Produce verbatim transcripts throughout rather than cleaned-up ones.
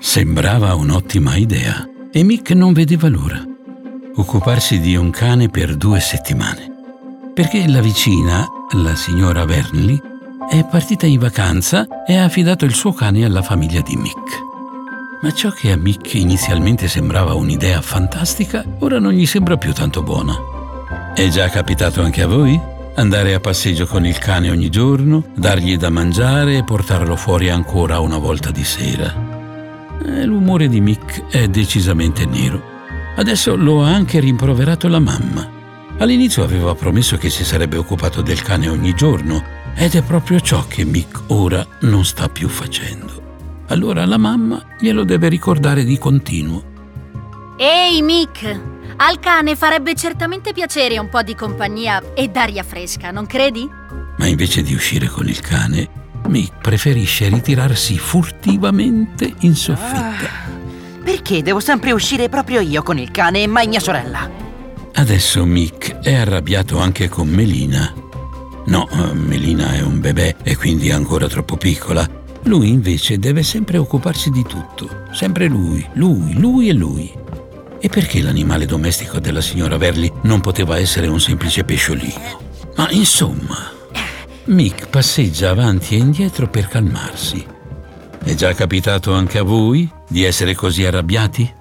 Sembrava un'ottima idea e Mick non vedeva l'ora. Occuparsi di un cane per due settimane. Perché la vicina, la signora Vernley, è partita in vacanza e ha affidato il suo cane alla famiglia di Mick. Ma ciò che a Mick inizialmente sembrava un'idea fantastica, ora non gli sembra più tanto buona. È già capitato anche a voi? Andare a passeggio con il cane ogni giorno, dargli da mangiare e portarlo fuori ancora una volta di sera. Eh, l'umore di Mick è decisamente nero. Adesso lo ha anche rimproverato la mamma. All'inizio aveva promesso che si sarebbe occupato del cane ogni giorno ed è proprio ciò che Mick ora non sta più facendo. Allora la mamma glielo deve ricordare di continuo. Ehi Mick, al cane farebbe certamente piacere un po' di compagnia e d'aria fresca, non credi? Ma invece di uscire con il cane, Mick preferisce ritirarsi furtivamente in soffitta. Ah, perché devo sempre uscire proprio io con il cane e mai mia sorella? Adesso Mick è arrabbiato anche con Melina. No, Melina è un bebè e quindi ancora troppo piccola. Lui invece deve sempre occuparsi di tutto. Sempre lui, lui, lui e lui. E perché l'animale domestico della signora Vernley non poteva essere un semplice pesciolino? Ma insomma, Mick passeggia avanti e indietro per calmarsi. È già capitato anche a voi di essere così arrabbiati?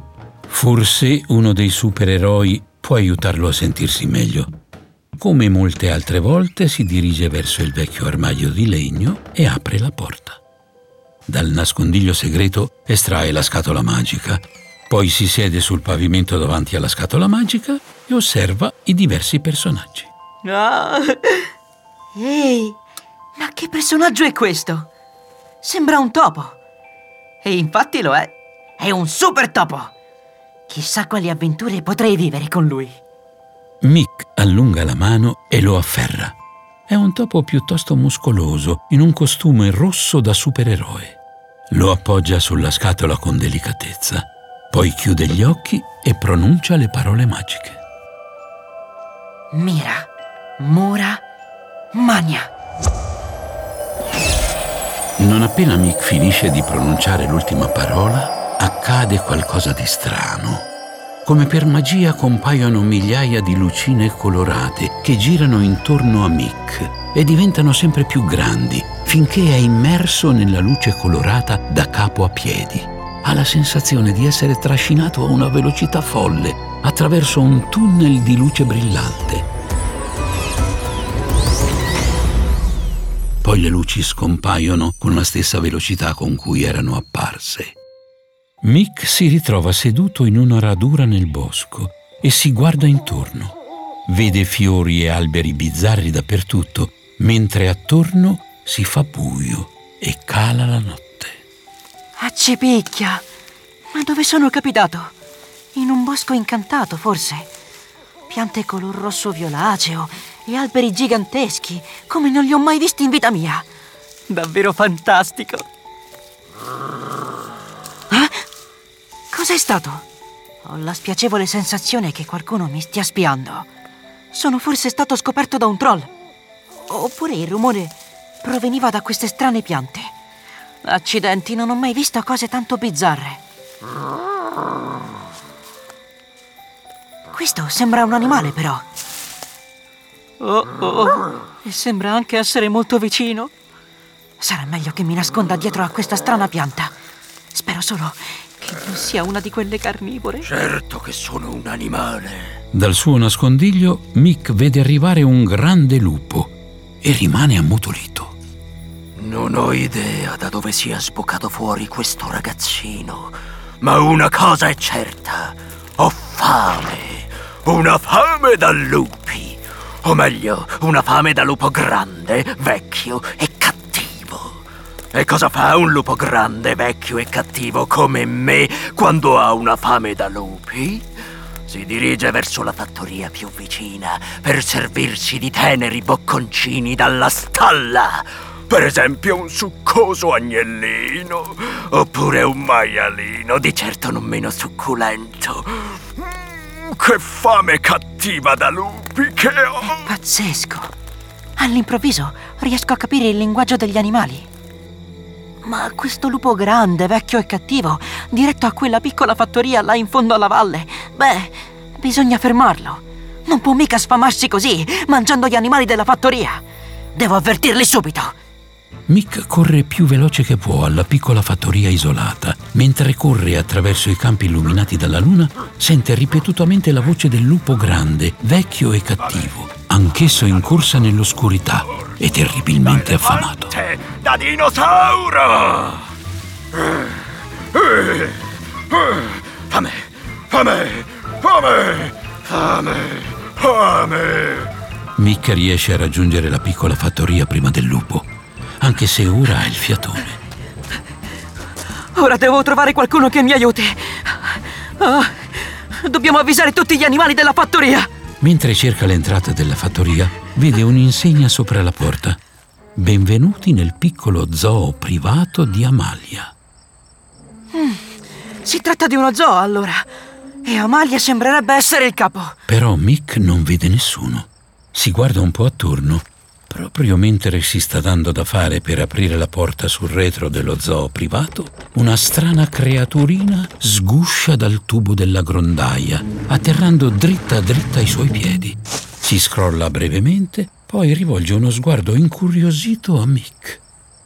Forse uno dei supereroi può aiutarlo a sentirsi meglio. Come molte altre volte si dirige verso il vecchio armadio di legno e apre la porta. Dal nascondiglio segreto estrae la scatola magica, poi si siede sul pavimento davanti alla scatola magica e osserva i diversi personaggi. Ah. Ehi, ma che personaggio è questo? Sembra un topo. E infatti lo è. È un super topo. Chissà quali avventure potrei vivere con lui. Mick allunga la mano e lo afferra. È un topo piuttosto muscoloso, in un costume rosso da supereroe. Lo appoggia sulla scatola con delicatezza, poi chiude gli occhi e pronuncia le parole magiche. Mira, Mura, Mania. Non appena Mick finisce di pronunciare l'ultima parola, accade qualcosa di strano. Come per magia compaiono migliaia di lucine colorate che girano intorno a Mick e diventano sempre più grandi finché è immerso nella luce colorata da capo a piedi. Ha la sensazione di essere trascinato a una velocità folle attraverso un tunnel di luce brillante. Poi le luci scompaiono con la stessa velocità con cui erano apparse. Mick si ritrova seduto in una radura nel bosco e si guarda intorno. Vede fiori e alberi bizzarri dappertutto, mentre attorno si fa buio e cala la notte. Accipicchia! Ma dove sono capitato? In un bosco incantato, forse? Piante color rosso violaceo e alberi giganteschi, come non li ho mai visti in vita mia. Davvero fantastico! Eh? Cos'è stato? Ho la spiacevole sensazione che qualcuno mi stia spiando. Sono forse stato scoperto da un troll? Oppure il rumore proveniva da queste strane piante? Accidenti, non ho mai visto cose tanto bizzarre. Questo sembra un animale, però. Oh, oh, e sembra anche essere molto vicino. Sarà meglio che mi nasconda dietro a questa strana pianta. Spero solo che non sia una di quelle carnivore. Certo che sono un animale. Dal suo nascondiglio, Mick vede arrivare un grande lupo e rimane ammutolito. Non ho idea da dove sia sboccato fuori questo ragazzino, ma una cosa è certa: ho fame, una fame da lupi, o meglio, una fame da lupo grande, vecchio e cattivo. E cosa fa un lupo grande, vecchio e cattivo come me quando ha una fame da lupi? Si dirige verso la fattoria più vicina per servirsi di teneri bocconcini dalla stalla. Per esempio un succoso agnellino, oppure un maialino, di certo non meno succulento. Mm, che fame cattiva da lupi che ho! È pazzesco. All'improvviso riesco a capire il linguaggio degli animali. Ma questo lupo grande, vecchio e cattivo, diretto a quella piccola fattoria là in fondo alla valle, beh, bisogna fermarlo. Non può mica sfamarsi così, mangiando gli animali della fattoria. Devo avvertirli subito. Mick corre più veloce che può alla piccola fattoria isolata. Mentre corre attraverso i campi illuminati dalla luna, sente ripetutamente la voce del lupo grande, vecchio e cattivo, anch'esso in corsa nell'oscurità e terribilmente affamato. Da dinosauro! Fame, fame, fame, fame, fame! Mick riesce a raggiungere la piccola fattoria prima del lupo, anche se ora ha il fiatone. Ora devo trovare qualcuno che mi aiuti. Ah, dobbiamo avvisare tutti gli animali della fattoria. Mentre cerca l'entrata della fattoria, vede un'insegna sopra la porta. Benvenuti nel piccolo zoo privato di Amalia. Mm, si tratta di uno zoo, allora. E Amalia sembrerebbe essere il capo. Però Mick non vede nessuno. Si guarda un po' attorno. Proprio mentre si sta dando da fare per aprire la porta sul retro dello zoo privato, una strana creaturina sguscia dal tubo della grondaia, atterrando dritta dritta ai suoi piedi. Si scrolla brevemente, poi rivolge uno sguardo incuriosito a Mick.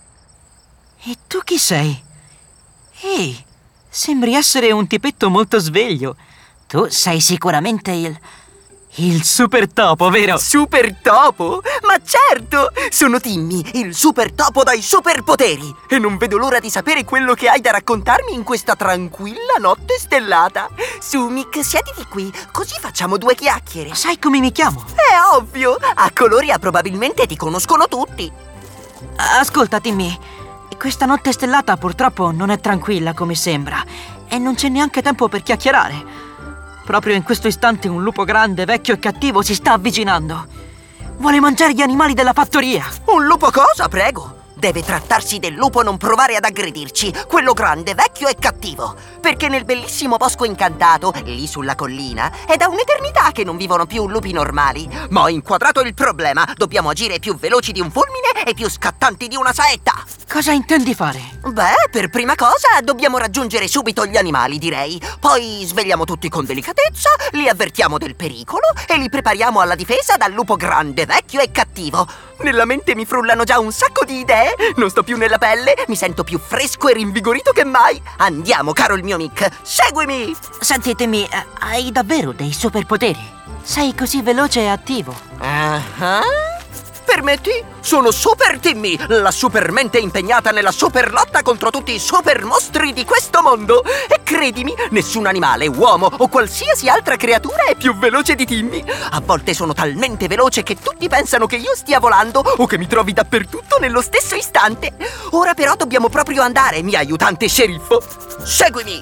E tu chi sei? Ehi, sembri essere un tipetto molto sveglio. Tu sei sicuramente il... il super topo, vero? Super topo? Ma certo! Sono Timmy, il super topo dai superpoteri! E non vedo l'ora di sapere quello che hai da raccontarmi in questa tranquilla notte stellata. Su, Mick, siediti qui, così facciamo due chiacchiere. Sai come mi chiamo? È ovvio! A Coloria probabilmente ti conoscono tutti. Ascolta, Timmy, questa notte stellata purtroppo non è tranquilla come sembra e non c'è neanche tempo per chiacchierare. Proprio in questo istante un lupo grande, vecchio e cattivo si sta avvicinando. Vuole mangiare gli animali della fattoria. Un lupo cosa, prego? Deve trattarsi del lupo, non provare ad aggredirci, quello grande, vecchio e cattivo. Perché nel bellissimo bosco incantato, lì sulla collina, è da un'eternità che non vivono più lupi normali. Ma ho inquadrato il problema. Dobbiamo agire più veloci di un fulmine e più scattanti di una saetta. Cosa intendi fare? Beh, per prima cosa dobbiamo raggiungere subito gli animali, direi. Poi svegliamo tutti con delicatezza, li avvertiamo del pericolo e li prepariamo alla difesa dal lupo grande, vecchio e cattivo. Nella mente mi frullano già un sacco di idee. Non sto più nella pelle, mi sento più fresco e rinvigorito che mai. Andiamo, caro il mio Mick, seguimi. Senti, Timmy, hai davvero dei superpoteri? Sei così veloce e attivo. Uh-huh. Permetti? Sono Super Timmy, la supermente impegnata nella super lotta contro tutti i super mostri di questo mondo. E credimi, nessun animale, uomo o qualsiasi altra creatura è più veloce di Timmy. A volte sono talmente veloce che tutti pensano che io stia volando o che mi trovi dappertutto nello stesso istante. Ora però dobbiamo proprio andare, mio aiutante sceriffo. Seguimi!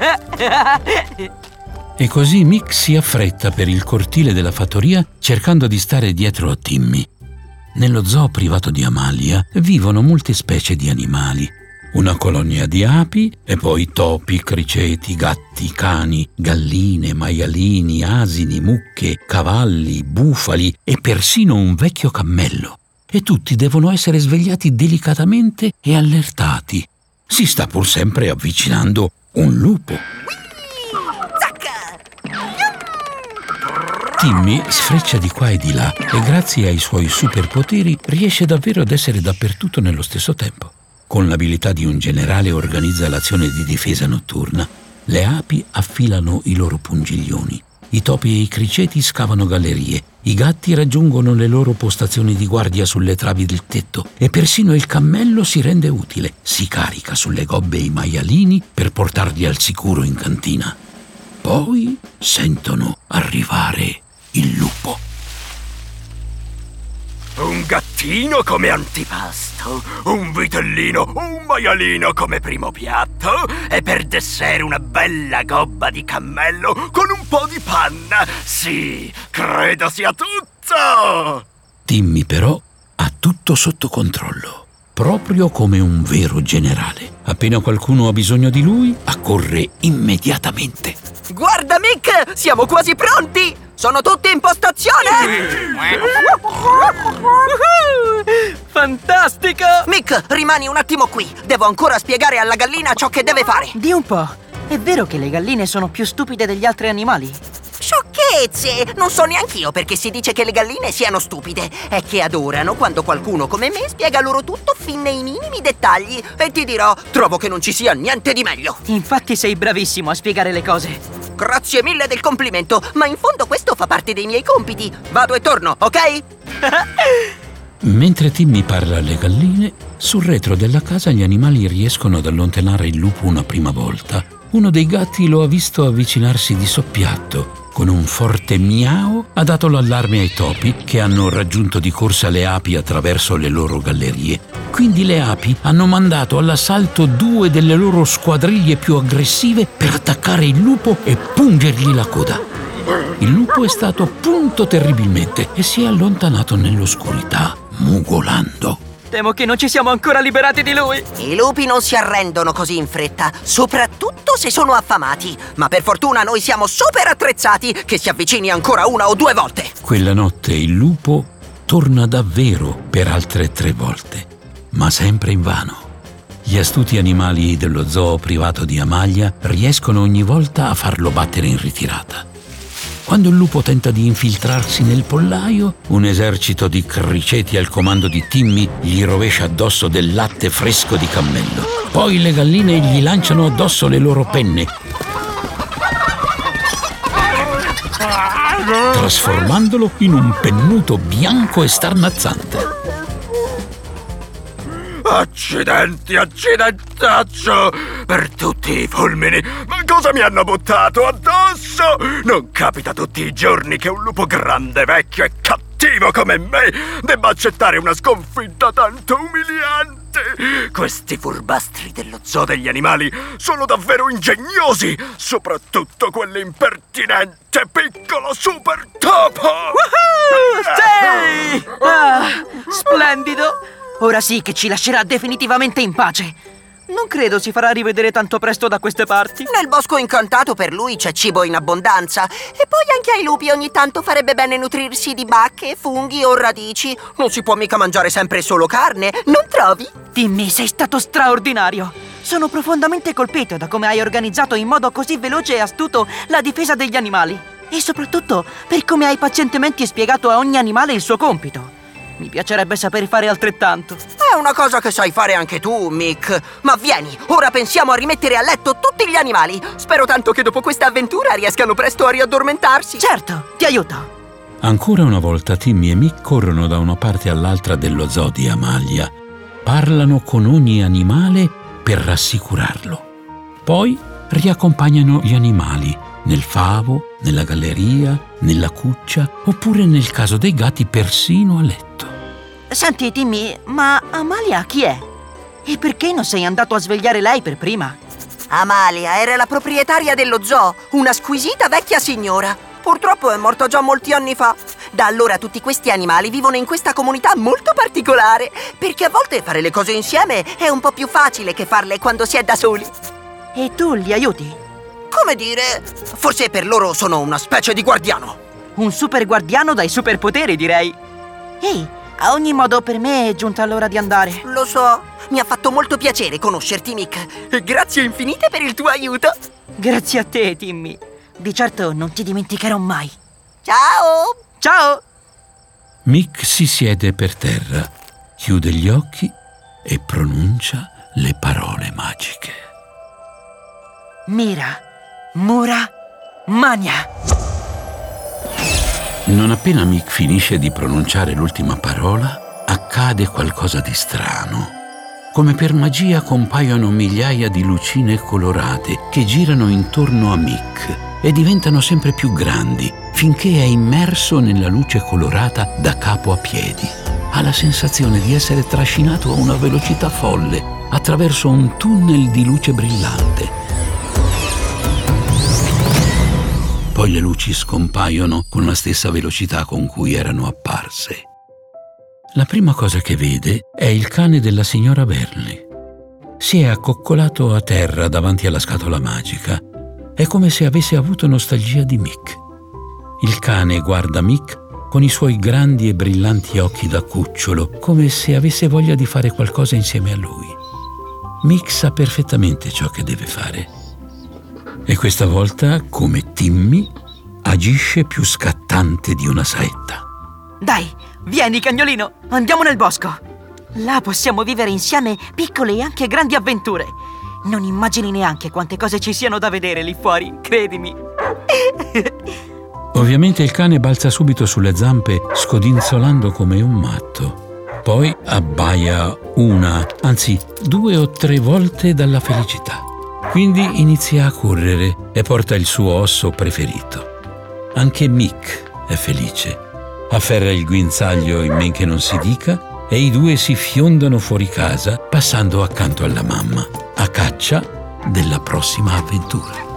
E così Mick si affretta per il cortile della fattoria cercando di stare dietro a Timmy. Nello zoo privato di Amalia vivono molte specie di animali. Una colonia di api e poi topi, criceti, gatti, cani, galline, maialini, asini, mucche, cavalli, bufali e persino un vecchio cammello. E tutti devono essere svegliati delicatamente e allertati. Si sta pur sempre avvicinando un lupo. Timmy sfreccia di qua e di là e grazie ai suoi superpoteri riesce davvero ad essere dappertutto nello stesso tempo. Con l'abilità di un generale organizza l'azione di difesa notturna. Le api affilano i loro pungiglioni. I topi e i criceti scavano gallerie. I gatti raggiungono le loro postazioni di guardia sulle travi del tetto e persino il cammello si rende utile. Si carica sulle gobbe i maialini per portarli al sicuro in cantina. Poi sentono arrivare il lupo. Un gattino come antipasto, un vitellino, un maialino come primo piatto e per dessert una bella gobba di cammello con un po' di panna. Sì, credo sia tutto! Timmy però ha tutto sotto controllo, proprio come un vero generale. Appena qualcuno ha bisogno di lui, accorre immediatamente. Guarda, Mick, siamo quasi pronti! Sono tutti in postazione? Fantastico! Mick, rimani un attimo qui. Devo ancora spiegare alla gallina ciò che deve fare. Di un po'. È vero che le galline sono più stupide degli altri animali? Sciocchezze! Non so neanch'io perché si dice che le galline siano stupide. È che adorano quando qualcuno come me spiega loro tutto fin nei minimi dettagli. E ti dirò, trovo che non ci sia niente di meglio. Infatti sei bravissimo a spiegare le cose. Grazie mille del complimento, ma in fondo questo fa parte dei miei compiti. Vado e torno, ok? Mentre Timmy parla alle galline, sul retro della casa gli animali riescono ad allontanare il lupo una prima volta. Uno dei gatti lo ha visto avvicinarsi di soppiatto. Con un forte miau ha dato l'allarme ai topi, che hanno raggiunto di corsa le api attraverso le loro gallerie. Quindi le api hanno mandato all'assalto due delle loro squadriglie più aggressive per attaccare il lupo e pungergli la coda. Il lupo è stato punto terribilmente e si è allontanato nell'oscurità, mugolando. Temo che non ci siamo ancora liberati di lui. I lupi non si arrendono così in fretta, soprattutto se sono affamati. Ma per fortuna noi siamo super attrezzati, che si avvicini ancora una o due volte. Quella notte il lupo torna davvero per altre tre volte, ma sempre invano. Gli astuti animali dello zoo privato di Amalia riescono ogni volta a farlo battere in ritirata. Quando il lupo tenta di infiltrarsi nel pollaio, un esercito di criceti al comando di Timmy gli rovescia addosso del latte fresco di cammello. Poi le galline gli lanciano addosso le loro penne, trasformandolo in un pennuto bianco e starnazzante. Accidenti, accidentaccio! Per tutti i fulmini! Ma cosa mi hanno buttato addosso? Non capita tutti i giorni che un lupo grande, vecchio e cattivo come me debba accettare una sconfitta tanto umiliante! Questi furbastri dello zoo degli animali sono davvero ingegnosi! Soprattutto quell'impertinente piccolo super topo! Woohoo! Sì! Ah, splendido! Ora sì che ci lascerà definitivamente in pace. Non credo si farà rivedere tanto presto da queste parti. Nel bosco incantato per lui c'è cibo in abbondanza. E poi anche ai lupi ogni tanto farebbe bene nutrirsi di bacche, funghi o radici. Non si può mica mangiare sempre solo carne, non trovi? Timmy, sei stato straordinario. Sono profondamente colpito da come hai organizzato in modo così veloce e astuto la difesa degli animali. E soprattutto per come hai pazientemente spiegato a ogni animale il suo compito. Mi piacerebbe saper fare altrettanto. È una cosa che sai fare anche tu, Mick. Ma vieni, ora pensiamo a rimettere a letto tutti gli animali. Spero tanto che dopo questa avventura riescano presto a riaddormentarsi. Certo, ti aiuto. Ancora una volta Timmy e Mick corrono da una parte all'altra dello zoo di Amalia. Parlano con ogni animale per rassicurarlo. Poi riaccompagnano gli animali nel favo, nella galleria, nella cuccia, oppure nel caso dei gatti persino a letto. Senti, Timmy, ma Amalia chi è? E perché non sei andato a svegliare lei per prima? Amalia era la proprietaria dello zoo, una squisita vecchia signora. Purtroppo è morta già molti anni fa. Da allora tutti questi animali vivono in questa comunità molto particolare, perché a volte fare le cose insieme è un po' più facile che farle quando si è da soli. E tu li aiuti? Come dire, forse per loro sono una specie di guardiano. Un super guardiano dai superpoteri, direi. Ehi, a ogni modo per me è giunta l'ora di andare. Lo so, mi ha fatto molto piacere conoscerti, Mick. E grazie infinite per il tuo aiuto. Grazie a te, Timmy. Di certo non ti dimenticherò mai. Ciao! Ciao! Mick si siede per terra, chiude gli occhi e pronuncia le parole magiche. Mira, Mura, Mania. Non appena Mick finisce di pronunciare l'ultima parola, accade qualcosa di strano. Come per magia compaiono migliaia di lucine colorate che girano intorno a Mick e diventano sempre più grandi, finché è immerso nella luce colorata da capo a piedi. Ha la sensazione di essere trascinato a una velocità folle attraverso un tunnel di luce brillante. Poi le luci scompaiono con la stessa velocità con cui erano apparse. La prima cosa che vede è il cane della signora Berli. Si è accoccolato a terra davanti alla scatola magica. È come se avesse avuto nostalgia di Mick. Il cane guarda Mick con i suoi grandi e brillanti occhi da cucciolo, come se avesse voglia di fare qualcosa insieme a lui. Mick sa perfettamente ciò che deve fare. E questa volta, come Timmy, agisce più scattante di una saetta. Dai, vieni cagnolino, andiamo nel bosco. Là possiamo vivere insieme piccole e anche grandi avventure. Non immagini neanche quante cose ci siano da vedere lì fuori, credimi. Ovviamente il cane balza subito sulle zampe, scodinzolando come un matto. Poi abbaia una, anzi due o tre volte dalla felicità. Quindi inizia a correre e porta il suo osso preferito. Anche Mick è felice. Afferra il guinzaglio in men che non si dica e i due si fiondano fuori casa, passando accanto alla mamma, a caccia della prossima avventura.